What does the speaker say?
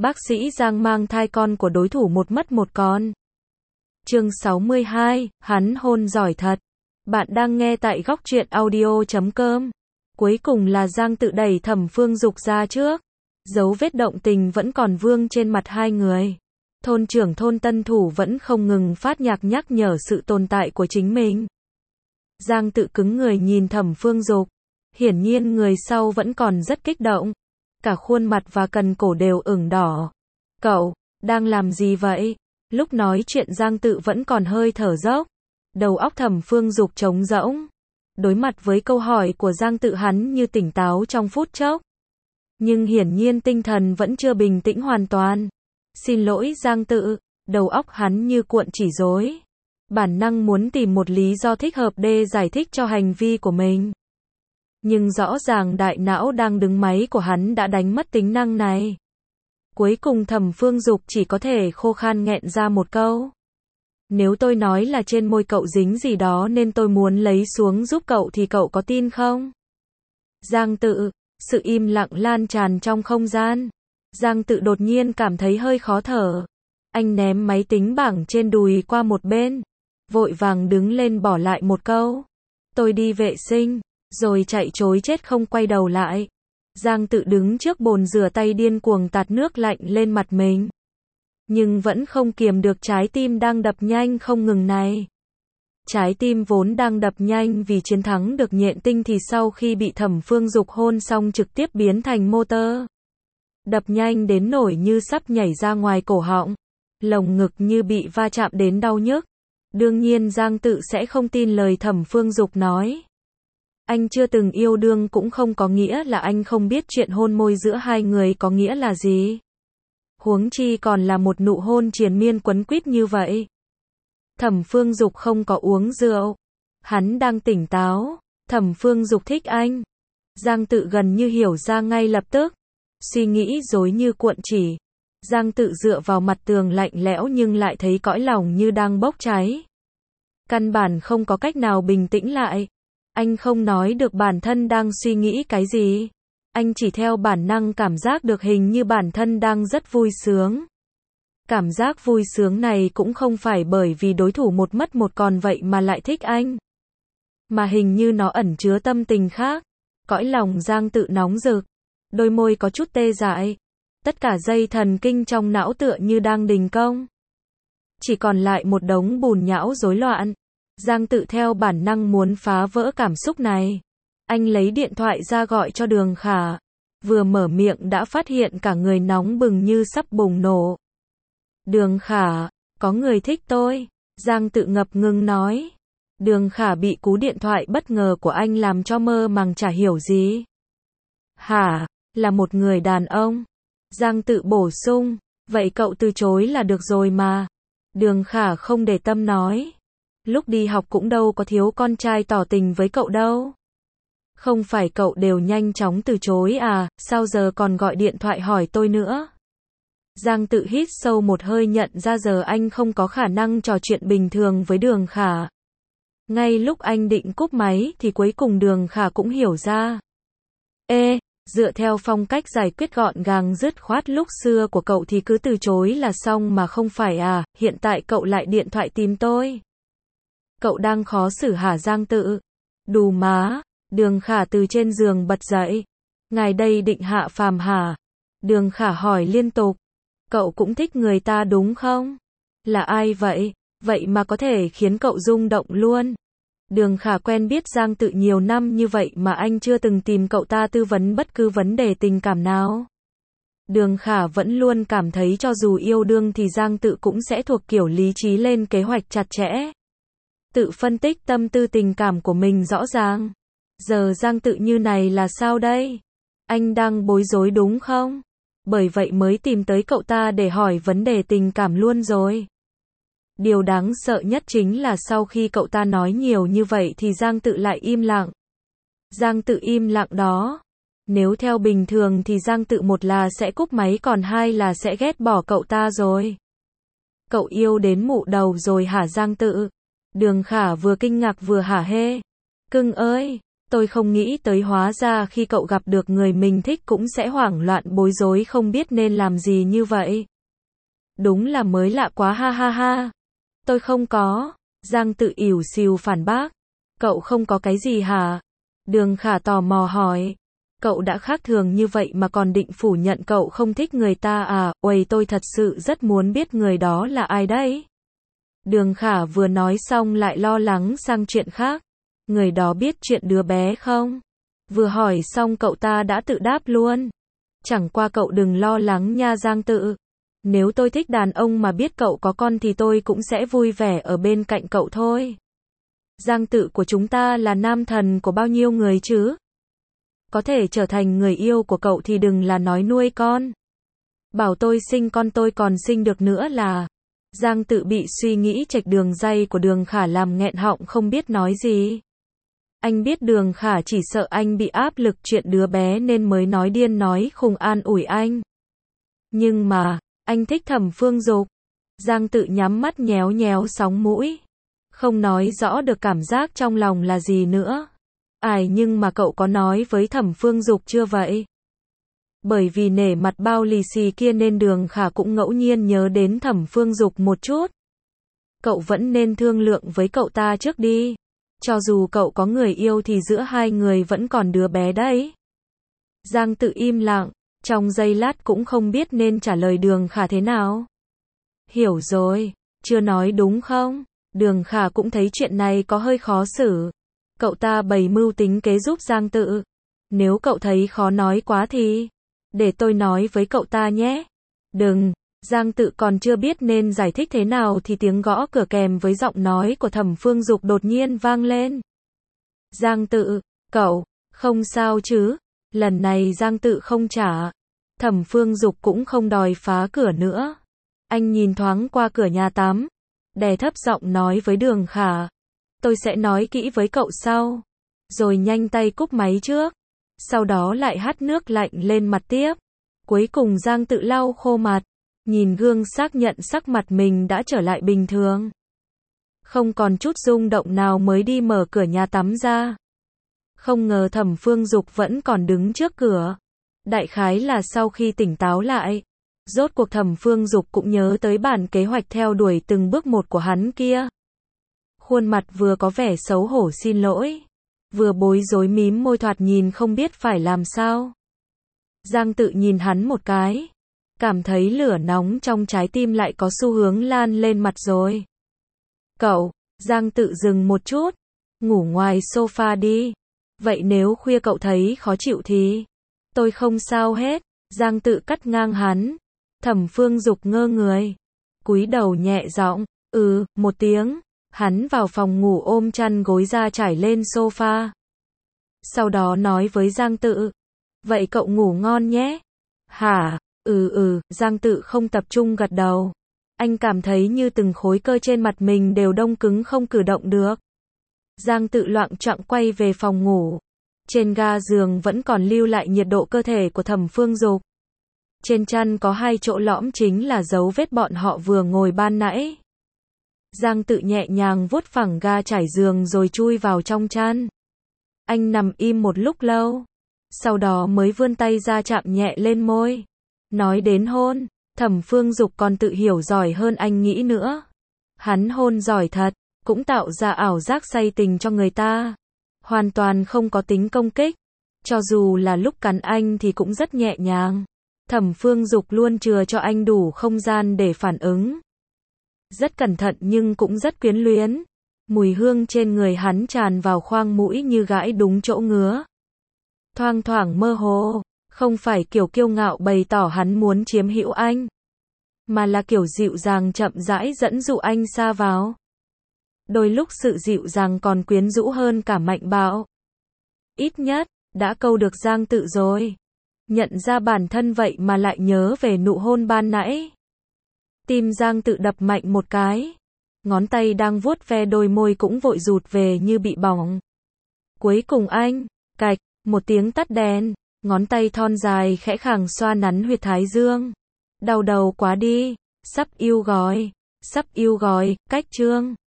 Bác sĩ Giang mang thai con của đối thủ một mất một con. Chương 62, hắn hôn giỏi thật. Bạn đang nghe tại góc truyện audio.com. Cuối cùng là Giang tự đẩy Thẩm Phương Dục ra trước. Dấu vết động tình vẫn còn vương trên mặt hai người. Thôn trưởng thôn Tân Thủ vẫn không ngừng phát nhạc nhắc nhở sự tồn tại của chính mình. Giang tự cứng người nhìn Thẩm Phương Dục. Hiển nhiên người sau vẫn còn rất kích động. Cả khuôn mặt và cần cổ đều ửng đỏ. Cậu, đang làm gì vậy? Lúc nói chuyện Giang tự vẫn còn hơi thở dốc. Đầu óc Thẩm Phương Dục trống rỗng. Đối mặt với câu hỏi của Giang tự hắn như tỉnh táo trong phút chốc. Nhưng hiển nhiên tinh thần vẫn chưa bình tĩnh hoàn toàn. Xin lỗi Giang tự, đầu óc hắn như cuộn chỉ rối. Bản năng muốn tìm một lý do thích hợp để giải thích cho hành vi của mình. Nhưng rõ ràng đại não đang đứng máy của hắn đã đánh mất tính năng này. Cuối cùng Thẩm Phương Dục chỉ có thể khô khan nghẹn ra một câu. Nếu tôi nói là trên môi cậu dính gì đó nên tôi muốn lấy xuống giúp cậu thì cậu có tin không? Giang tự, sự im lặng lan tràn trong không gian. Giang tự đột nhiên cảm thấy hơi khó thở. Anh ném máy tính bảng trên đùi qua một bên. Vội vàng đứng lên bỏ lại một câu. Tôi đi vệ sinh. Rồi chạy trối chết không quay đầu lại. Giang tự đứng trước bồn rửa tay điên cuồng tạt nước lạnh lên mặt mình. Nhưng vẫn không kiềm được trái tim đang đập nhanh không ngừng này. Trái tim vốn đang đập nhanh vì chiến thắng được nhện tinh thì sau khi bị Thẩm Phương Dục hôn xong trực tiếp biến thành motor. Đập nhanh đến nổi như sắp nhảy ra ngoài cổ họng. Lồng ngực như bị va chạm đến đau nhức. Đương nhiên Giang tự sẽ không tin lời Thẩm Phương Dục nói. Anh chưa từng yêu đương cũng không có nghĩa là anh không biết chuyện hôn môi giữa hai người có nghĩa là gì. Huống chi còn là một nụ hôn triền miên quấn quýt như vậy. Thẩm Phương Dục không có uống rượu. Hắn đang tỉnh táo. Thẩm Phương Dục thích anh. Giang tự gần như hiểu ra ngay lập tức. Suy nghĩ rối như cuộn chỉ. Giang tự dựa vào mặt tường lạnh lẽo nhưng lại thấy cõi lòng như đang bốc cháy. Căn bản không có cách nào bình tĩnh lại. Anh không nói được bản thân đang suy nghĩ cái gì. Anh chỉ theo bản năng cảm giác được hình như bản thân đang rất vui sướng. Cảm giác vui sướng này cũng không phải bởi vì đối thủ một mất một còn vậy mà lại thích anh. Mà hình như nó ẩn chứa tâm tình khác. Cõi lòng Giang tự nóng rực. Đôi môi có chút tê dại. Tất cả dây thần kinh trong não tựa như đang đình công. Chỉ còn lại một đống bùn nhão rối loạn. Giang tự theo bản năng muốn phá vỡ cảm xúc này. Anh lấy điện thoại ra gọi cho Đường Khả. Vừa mở miệng đã phát hiện cả người nóng bừng như sắp bùng nổ. Đường Khả, có người thích tôi. Giang tự ngập ngừng nói. Đường Khả bị cú điện thoại bất ngờ của anh làm cho mơ màng chả hiểu gì. Hả, là một người đàn ông. Giang tự bổ sung. Vậy cậu từ chối là được rồi mà. Đường Khả không để tâm nói. Lúc đi học cũng đâu có thiếu con trai tỏ tình với cậu đâu. Không phải cậu đều nhanh chóng từ chối à, sao giờ còn gọi điện thoại hỏi tôi nữa. Giang tự hít sâu một hơi nhận ra giờ anh không có khả năng trò chuyện bình thường với Đường Khả. Ngay lúc anh định cúp máy thì cuối cùng Đường Khả cũng hiểu ra. Dựa theo phong cách giải quyết gọn gàng dứt khoát lúc xưa của cậu thì cứ từ chối là xong mà không phải à, hiện tại cậu lại điện thoại tìm tôi. Cậu đang khó xử hả Giang tự? Đù má, Đường Khả từ trên giường bật dậy. Ngài đây định hạ phàm hả? Đường Khả hỏi liên tục. Cậu cũng thích người ta đúng không? Là ai vậy? Vậy mà có thể khiến cậu rung động luôn. Đường Khả quen biết Giang tự nhiều năm như vậy mà anh chưa từng tìm cậu ta tư vấn bất cứ vấn đề tình cảm nào. Đường Khả vẫn luôn cảm thấy cho dù yêu đương thì Giang tự cũng sẽ thuộc kiểu lý trí lên kế hoạch chặt chẽ. Tự phân tích tâm tư tình cảm của mình rõ ràng. Giờ Giang tự như này là sao đây? Anh đang bối rối đúng không? Bởi vậy mới tìm tới cậu ta để hỏi vấn đề tình cảm luôn rồi. Điều đáng sợ nhất chính là sau khi cậu ta nói nhiều như vậy thì Giang tự lại im lặng. Giang tự im lặng đó. Nếu theo bình thường thì Giang tự một là sẽ cúp máy còn hai là sẽ ghét bỏ cậu ta rồi. Cậu yêu đến mụ đầu rồi hả Giang tự? Đường Khả vừa kinh ngạc vừa hả hê. Cưng ơi, Tôi không nghĩ tới hóa ra khi cậu gặp được người mình thích cũng sẽ hoảng loạn bối rối không biết nên làm gì như vậy. Đúng là mới lạ quá ha ha ha. Tôi không có. Giang Tự ỉu xìu phản bác. Cậu không có cái gì hả? Đường Khả tò mò hỏi. Cậu đã khác thường như vậy mà còn định phủ nhận cậu không thích người ta à? Uầy, tôi thật sự rất muốn biết người đó là ai đấy. Đường Khả vừa nói xong lại lo lắng sang chuyện khác. Người đó biết chuyện đứa bé không? Vừa hỏi xong cậu ta đã tự đáp luôn. Chẳng qua cậu đừng lo lắng nha Giang Tự. Nếu tôi thích đàn ông mà biết cậu có con thì tôi cũng sẽ vui vẻ ở bên cạnh cậu thôi. Giang Tự của chúng ta là nam thần của bao nhiêu người chứ? Có thể trở thành người yêu của cậu thì đừng là nói nuôi con. Bảo tôi sinh con tôi còn sinh được nữa là. Giang Tự bị suy nghĩ chệch đường ray của Đường Khả làm nghẹn họng không biết nói gì. Anh biết Đường Khả chỉ sợ anh bị áp lực chuyện đứa bé nên mới nói điên nói khùng an ủi anh. Nhưng mà, anh thích Thẩm Phương Dục. Giang Tự nhắm mắt nhéo nhéo sóng mũi. Không nói rõ được cảm giác trong lòng là gì nữa. Ai nhưng mà cậu có nói với Thẩm Phương Dục chưa vậy? Bởi vì nể mặt bao lì xì kia nên Đường Khả cũng ngẫu nhiên nhớ đến Thẩm Phương Dục một chút. Cậu vẫn nên thương lượng với cậu ta trước đi. Cho dù cậu có người yêu thì giữa hai người vẫn còn đứa bé đấy. Giang Tự im lặng, trong giây lát cũng không biết nên trả lời Đường Khả thế nào. Hiểu rồi, chưa nói đúng không? Đường Khả cũng thấy chuyện này có hơi khó xử. Cậu ta bày mưu tính kế giúp Giang Tự. Nếu cậu thấy khó nói quá thì để tôi nói với cậu ta nhé. Đừng. Giang Tự còn chưa biết nên giải thích thế nào thì tiếng gõ cửa kèm với giọng nói của Thẩm Phương Dục đột nhiên vang lên. Giang Tự, cậu, không sao chứ? Lần này Giang Tự không trả. Thẩm Phương Dục cũng không đòi phá cửa nữa. Anh nhìn thoáng qua cửa nhà tắm, đè thấp giọng nói với Đường Khả. Tôi sẽ nói kỹ với cậu sau. Rồi nhanh tay cúp máy trước. Sau đó lại hắt nước lạnh lên mặt tiếp. Cuối cùng Giang Tự lau khô mặt. Nhìn gương xác nhận sắc mặt mình đã trở lại bình thường. Không còn chút rung động nào mới đi mở cửa nhà tắm ra. Không ngờ Thẩm Phương Dục vẫn còn đứng trước cửa. Đại khái là sau khi tỉnh táo lại. Rốt cuộc Thẩm Phương Dục cũng nhớ tới bản kế hoạch theo đuổi từng bước một của hắn kia. Khuôn mặt vừa có vẻ xấu hổ xin lỗi, vừa bối rối mím môi thoạt nhìn không biết phải làm sao. Giang Tự nhìn hắn một cái. Cảm thấy lửa nóng trong trái tim lại có xu hướng lan lên mặt rồi. Cậu, Giang Tự dừng một chút. Ngủ ngoài sofa đi. Vậy nếu khuya cậu thấy khó chịu thì tôi không sao hết. Giang Tự cắt ngang hắn. Thẩm Phương Dục ngơ người, cúi đầu nhẹ giọng, một tiếng. Hắn vào phòng ngủ ôm chăn gối ra trải lên sofa. Sau đó nói với Giang Tự. Vậy cậu ngủ ngon nhé. Hả? Giang Tự không tập trung gật đầu. Anh cảm thấy như từng khối cơ trên mặt mình đều đông cứng không cử động được. Giang Tự loạng choạng quay về phòng ngủ. Trên ga giường vẫn còn lưu lại nhiệt độ cơ thể của Thẩm Phương Dục. Trên chăn có 2 chỗ lõm chính là dấu vết bọn họ vừa ngồi ban nãy. Giang Tự nhẹ nhàng vuốt phẳng ga trải giường rồi chui vào trong chăn. Anh nằm im một lúc lâu. Sau đó mới vươn tay ra chạm nhẹ lên môi. Nói đến hôn, Thẩm Phương Dục còn tự hiểu giỏi hơn anh nghĩ nữa. Hắn hôn giỏi thật, cũng tạo ra ảo giác say tình cho người ta. Hoàn toàn không có tính công kích. Cho dù là lúc cắn anh thì cũng rất nhẹ nhàng. Thẩm Phương Dục luôn chừa cho anh đủ không gian để phản ứng. Rất cẩn thận nhưng cũng rất quyến luyến. Mùi hương trên người hắn tràn vào khoang mũi như gãi đúng chỗ ngứa. Thoang thoảng mơ hồ, không phải kiểu kiêu ngạo bày tỏ hắn muốn chiếm hữu anh, mà là kiểu dịu dàng chậm rãi dẫn dụ anh xa vào. Đôi lúc sự dịu dàng còn quyến rũ hơn cả mạnh bạo. Ít nhất, đã câu được Giang Tự rồi. Nhận ra bản thân vậy mà lại nhớ về nụ hôn ban nãy. Tim Giang Tự đập mạnh một cái. Ngón tay đang vuốt ve đôi môi cũng vội rụt về như bị bỏng. Cuối cùng anh, cạch, một tiếng tắt đèn. Ngón tay thon dài khẽ khàng xoa nắn huyệt thái dương. Đau đầu quá đi. Sắp yêu gói, cách chương.